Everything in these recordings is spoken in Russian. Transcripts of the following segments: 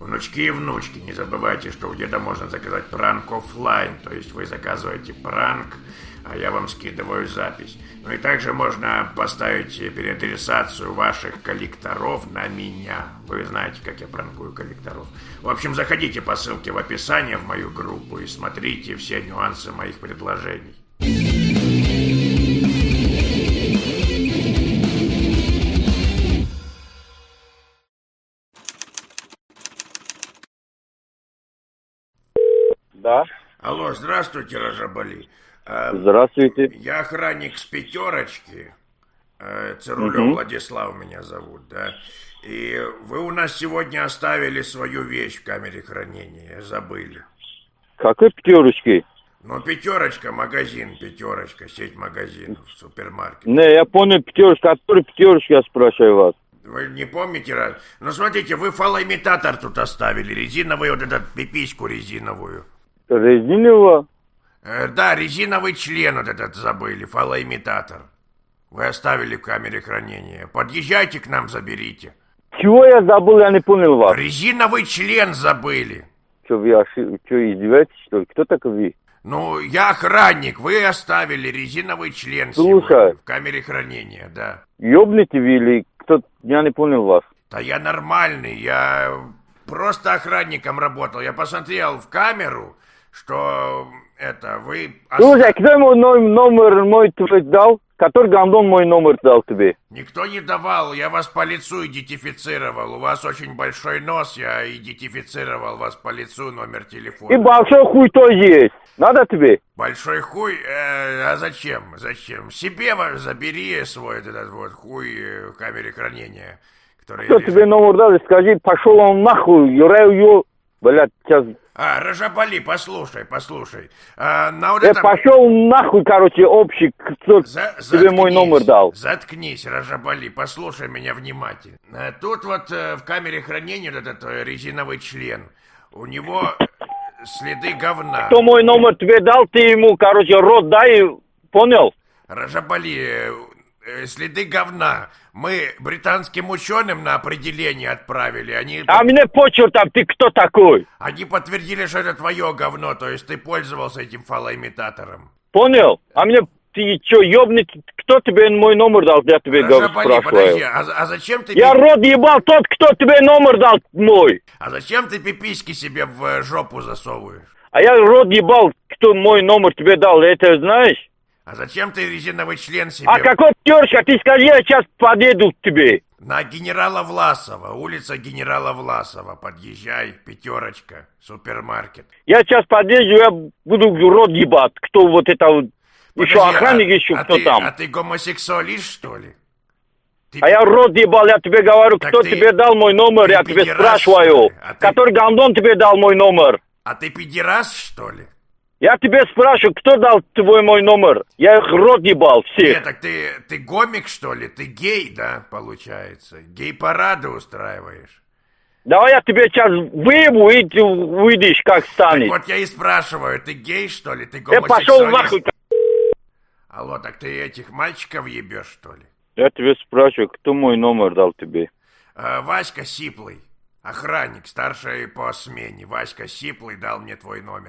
Внучки и внучки, не забывайте, что у деда можно заказать пранк офлайн, то есть вы заказываете пранк, а я вам скидываю запись. Ну и также можно поставить переадресацию ваших коллекторов на меня. Вы знаете, как я пранкую коллекторов. В общем, заходите по ссылке в описании в мою группу и смотрите все нюансы моих предложений. Да. Алло, здравствуйте, Ражабали. Здравствуйте. Я охранник с пятерочки. Цирулев Владислав меня зовут, да. И вы у нас сегодня оставили свою вещь в камере хранения, забыли. Какой пятерочки? Ну, пятерочка, магазин, пятерочка, сеть магазинов, супермаркет. Не, я понял пятерочка, который пятерочка, я спрашиваю вас. Вы не помните раз? Ну, смотрите, вы фалоимитатор тут оставили, резиновый, вот этот пипиську резиновую. Резинового? Да, резиновый член вот этот забыли, фалоимитатор. Вы оставили в камере хранения. Подъезжайте к нам, заберите. Чего я забыл, я не понял вас. Резиновый член забыли. Что, вы издеваетесь, что ли? Кто такой вы? Ну, я охранник, вы оставили резиновый член Слушай, в камере хранения, да. Ёбнете вы или кто? Я не понял вас. Да я нормальный, я просто охранником работал. Я посмотрел в камеру, что это вы... Слушай, кто мой номер мой твой дал? Который гандон мой номер дал тебе? Никто не давал, я вас по лицу идентифицировал. У вас очень большой нос, я идентифицировал вас по лицу, номер телефона. И большой хуй тоже есть. Надо тебе? Большой хуй? А зачем? Зачем? Себе забери свой этот вот хуй в камере хранения. Кто тебе номер дал? Скажи, пошел он нахуй, юраю, блядь, сейчас... Ражабали, послушай. Пошел нахуй, короче, общий, кто тебе мой номер дал. Заткнись, Ражабали, послушай меня внимательно. Тут вот в камере хранения вот этот резиновый член. У него следы говна. Кто мой номер тебе дал, ты ему, короче, рот дай, понял? Ражабали, следы говна. Мы британским ученым на определение отправили. Мне почерк там, ты кто такой? Они подтвердили, что это твое говно, то есть ты пользовался этим фалоимитатором. Понял? Мне ты что, ёбнет? Кто тебе мой номер дал? Я тебе спрашиваю. Подожди, а зачем ты... Я рот ебал тот, кто тебе номер дал мой. А зачем ты пиписьки себе в жопу засовываешь? А я рот ебал, кто мой номер тебе дал, это знаешь? А зачем ты резиновый член себе... А какой пёрчка? Ты скажи, я сейчас подъеду к тебе. На генерала Власова, улица генерала Власова. Подъезжай, пятерочка, супермаркет. Я сейчас подъезжу, я буду рот ебать. Кто вот это вот... Еще охранник, еще кто там. А ты гомосексуалист, что ли? А я рот ебал, я тебе говорю, кто тебе дал мой номер, я тебе спрашиваю. Который гандон тебе дал мой номер? А ты пидерас, что ли? Я тебе спрашиваю, кто дал твой мой номер? Я их рот ебал всех. Нет, так ты гомик, что ли? Ты гей, да, получается? Гей-парады устраиваешь? Давай я тебе сейчас выебу, и ты выйдешь, как станет. Так вот я и спрашиваю, ты гей, что ли? Ты гомосексуалист? Пошел нахуй. Алло, так ты этих мальчиков ебешь, что ли? Я тебе спрашиваю, кто мой номер дал тебе? Васька Сиплый, охранник, старший по смене. Васька Сиплый дал мне твой номер.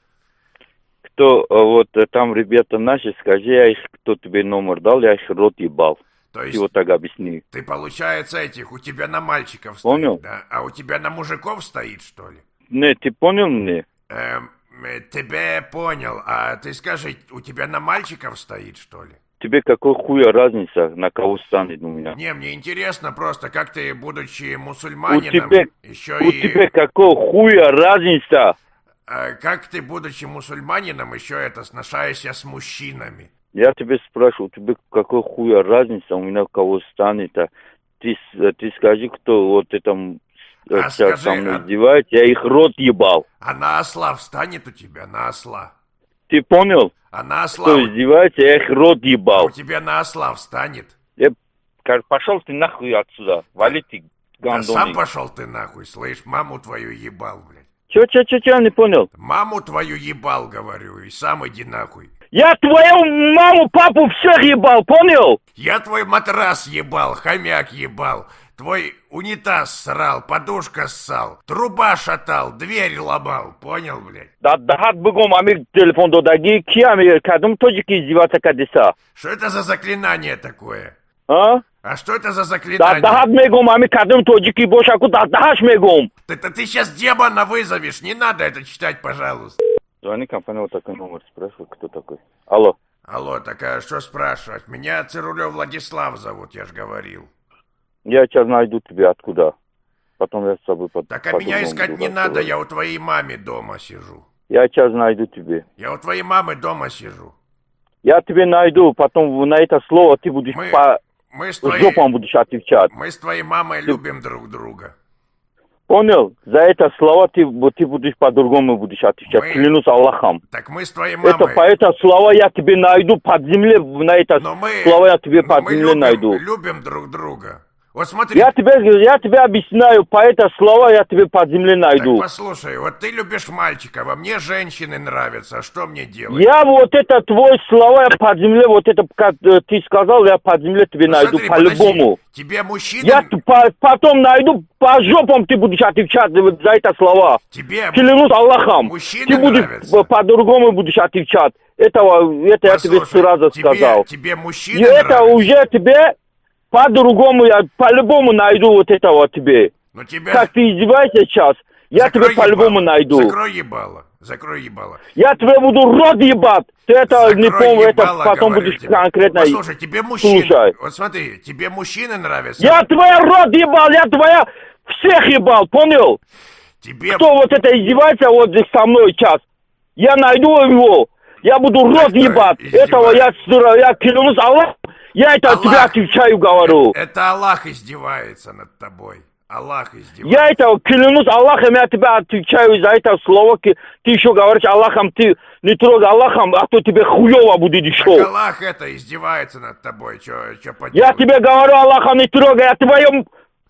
Кто, вот там ребята наши, скажи, я их, кто тебе номер дал, я их рот ебал. То есть ты вот так объясни. Ты, получается, у тебя на мальчиков стоит, понял? Да? А у тебя на мужиков стоит, что ли? Не, ты понял мне? Тебе понял. А ты скажи, у тебя на мальчиков стоит, что ли? Тебе какой хуя разница, на кого станет у меня? Не, мне интересно просто, как ты, будучи мусульманином, у тебя какой хуя разница? Как ты, будучи мусульманином, еще сношаешься с мужчинами? Я тебе спрашиваю, у тебя какой хуя разница, у меня кого станет? Ты скажи, кто вот это сейчас со мной издевается, я их рот ебал. А на осла встанет у тебя, на осла? Ты понял? А на осла... Кто издевается, я их рот ебал. У тебя на осла встанет? Пошел ты нахуй отсюда, вали ты, гандоник. Да сам пошел ты нахуй, слышь, маму твою ебал, блядь. Че, не понял? Маму твою ебал, говорю, и сам иди нахуй. Я твою маму, папу всех ебал, понял? Я твой матрас ебал, хомяк ебал. твой унитаз срал, подушка ссал, труба шатал, дверь ломал. Понял, блядь? Да бегом, амир телефон додаги, ки амир кадум тоджики издеваться кадиса. Что это за заклинание такое? А? А что это за заклинание? Да мегом, амир кадум тоджики бошаку дадаш мегом. Ты сейчас демона вызовешь, не надо это читать, пожалуйста. Звони компания, вот такой номер, спрашивай, кто такой. Алло. Алло, так а что спрашивать? Меня Цирулев Владислав зовут, я ж говорил. Я сейчас найду тебя откуда. Потом я с собой Так а меня искать не надо, я у твоей мамы дома сижу. Я сейчас найду тебе. Я у твоей мамы дома сижу. Я тебе найду, потом на это слово ты будешь жопам будешь отвечать. Мы с твоей мамой любим друг друга. Понял? За это слово ты будешь по-другому будешь отвечать. Клянусь Аллахом. Так мы с твоей мамой... Это по это слово я тебе найду под землей, на это слово я тебе под землей найду. Мы любим друг друга. Вот смотри. Я тебе объясняю, по это слово я тебе под землей найду. Так послушай, вот ты любишь мальчика, во мне женщины нравятся, а что мне делать? Я вот это твой слова, я под землей, вот это, как ты сказал, я под землей тебе найду, по-любому. Тебе мужчина... Я потом найду, по жопам ты будешь отвечать за это слова. Тебе... Клянусь Аллахом. Ты будешь по-другому будешь отвечать. Это я тебе сразу сказал. Тебе мужчина нравится. Это уже тебе... По-другому я по-любому найду вот этого тебе. Но тебя... Как ты издеваешься сейчас, я тебе по-любому найду. Закрой ебало. Я тебе буду рот ебать. Ты это не помню, это потом будешь тебе конкретно... Послушай, тебе мужчина... Слушай. Вот смотри, тебе мужчины нравятся. Я твоя рот ебал, я твоя... Всех ебал, понял? Тебе... Кто вот это издевается вот здесь со мной сейчас? Я найду его. Я буду рот ебать. Этого я клянусь Аллах. Я это от тебя отвечаю, говорю. Это Аллах издевается над тобой. Аллах издевается. Я это клянусь Аллахом, я тебя отвечаю за это слово. Ты еще говоришь Аллахом, ты не трогай Аллахом, а то тебе хуево будет еще. Так Аллах это издевается над тобой. Че поделать? Я тебе говорю, Аллахом не трогай, я твоем...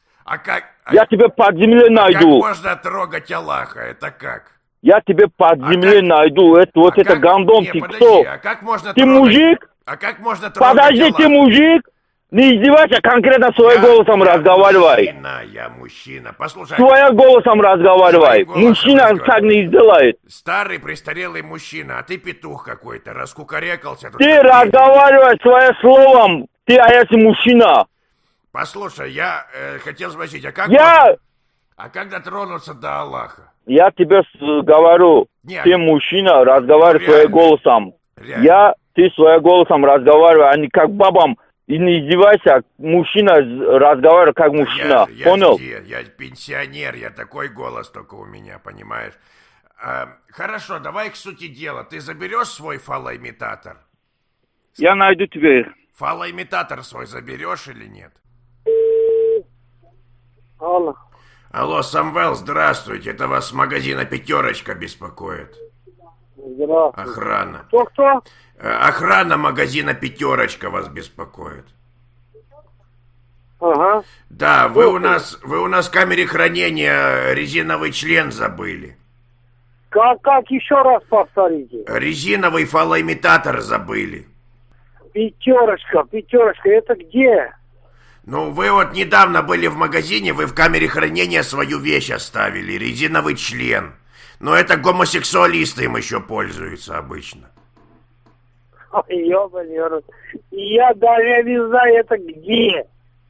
Я тебе под землей найду. Как можно трогать Аллаха? Это как? Я тебе под землей найду. Это гандон, ты кто? А как можно ты мужик? А как можно трогать Подожди, Аллаха? ты мужик? Не издевайся, конкретно своим голосом разговаривай. Я мужчина. Послушай. Своим голосом разговаривай. Мужчина так не сделает. Старый престарелый мужчина, а ты петух какой-то, раскукарекался. Ты разговаривай своим словом. Ты, а я мужчина. Послушай, я хотел спросить, а как... А как дотронуться до Аллаха? Я тебе говорю, ты мужчина, разговаривай своим голосом. Ты своим голосом разговаривай, а не как бабам. И не издевайся, мужчина разговаривает как мужчина. Понял? Я пенсионер, я такой голос только у меня, понимаешь? Хорошо, давай к сути дела. Ты заберешь свой фалоимитатор? Я найду тебе. Фалоимитатор свой заберешь или нет? Алло. Алло, Самвел, здравствуйте. Это вас с магазина «Пятерочка» беспокоит. Здравствуйте. Охрана. Кто? Охрана магазина «Пятерочка» вас беспокоит. Ага. Да, вы у нас в камере хранения резиновый член забыли. Как еще раз повторите? Резиновый фалоимитатор забыли. Пятерочка, это где? Ну, вы вот недавно были в магазине, вы в камере хранения свою вещь оставили, резиновый член. Но это гомосексуалисты им еще пользуются обычно. Ой, ёбаный рот. Я даже не знаю, это где.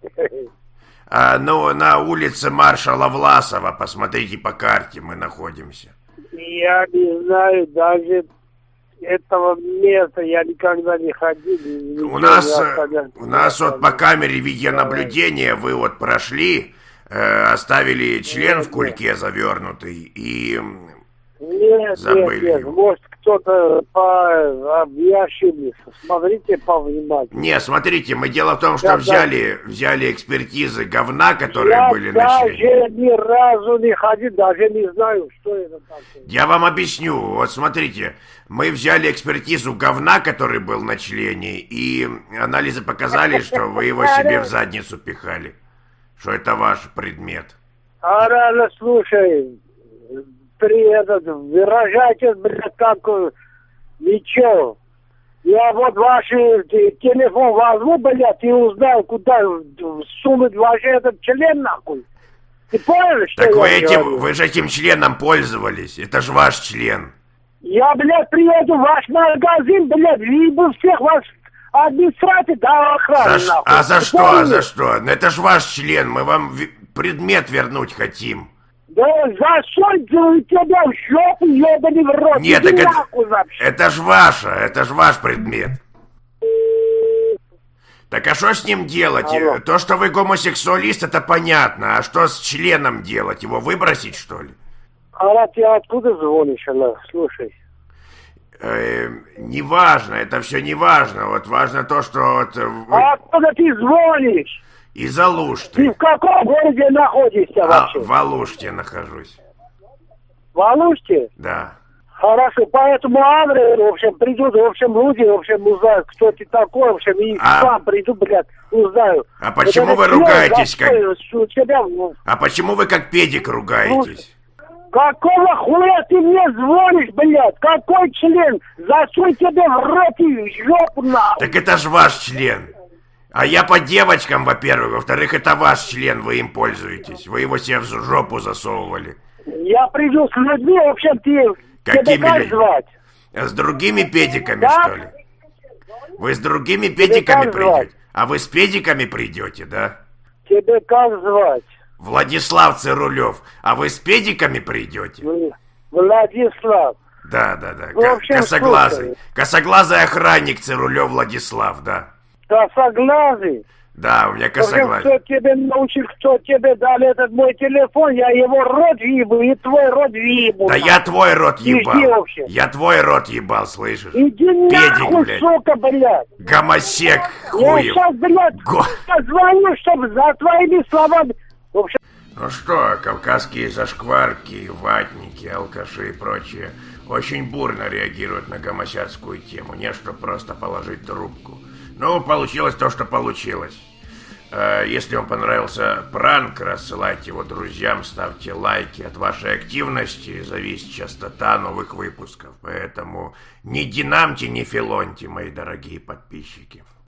Ну, на улице маршала Власова, посмотрите по карте, мы находимся. Я не знаю, даже этого места я никогда не ходил. У нас вот по камере видеонаблюдения вы вот прошли, оставили член в кульке завернутый и забыли. Нет, может кто-то ошибся. Смотрите повнимательнее. Не, смотрите, мы дело в том, что взяли экспертизы говна, которые были на члене. Я даже ни разу не ходил, даже не знаю, что это такое. Я вам объясню. Вот смотрите, мы взяли экспертизу говна, который был на члене, и анализы показали, что вы его себе в задницу пихали. Что это ваш предмет. Рано, слушай, выражайтесь, блядь, как ничего. Я вот ваш телефон возьму, блядь, и узнаю, куда сунуть вообще этот член, нахуй. Ты понял, что так я вы же этим членом пользовались. Это же ваш член. Я, блядь, приеду в ваш магазин, блядь, ебу всех вас администрации, да, охраны, нахуй. А за что, а за что? Ну это ж ваш член, мы вам предмет вернуть хотим. Да засунь тебя в жопу, ебаный в рот. Нет, так это ж ваш предмет. Так а что с ним делать? Алло. То, что вы гомосексуалист, это понятно. А что с членом делать? Его выбросить, что ли? А ты откуда звонишь, она? Слушай. Неважно, это все неважно. Вот важно то, что вот А откуда ты звонишь? из Алушты. Ты в каком городе находишься вообще? В Алуште нахожусь. В Алуште? Да. Хорошо, по этому адресу, в общем, придут, в общем, люди, в общем, узнают, кто ты такой, в общем, и сам приду, блядь, узнаю. А почему вы ругаетесь, как... Тебя... А почему вы как педик ругаетесь? Какого хуя ты мне звонишь, блядь? Какой член? Засунь тебе в рот и жопу нахуй. Так это ж ваш член. А я по девочкам, во-первых. Во-вторых, это ваш член, вы им пользуетесь. Вы его себе в жопу засовывали. Я приду с людьми, в общем, ты... Какими тебя как звать? С другими педиками, да? что ли? Вы с другими педиками придете? А вы с педиками придете, да? Тебе как звать? Владислав Цирулев. А вы с педиками придете? Владислав. Да. Ну, в общем, Косоглазый. слушай. Косоглазый охранник Цирулев Владислав, да. Косоглазый? Да, у меня В общем, косоглазый. кто тебе научил, кто тебе дал этот мой телефон, я его рот ебу и твой рот ебу. Да я твой рот ебал. Иди вообще. Я твой рот ебал, слышишь? Иди Педик, нахуй, блядь. сука, блядь. Гомосек Я хуев. сейчас, блядь, позвоню, чтобы за твоими словами... В общем... Ну что, кавказские зашкварки, ватники, алкаши и прочее очень бурно реагируют на гомосядскую тему. Не что просто положить трубку. Ну, получилось то, что получилось. Если вам понравился пранк, рассылайте его друзьям, ставьте лайки. От вашей активности зависит частота новых выпусков. Поэтому не динамьте, не филоньте, мои дорогие подписчики.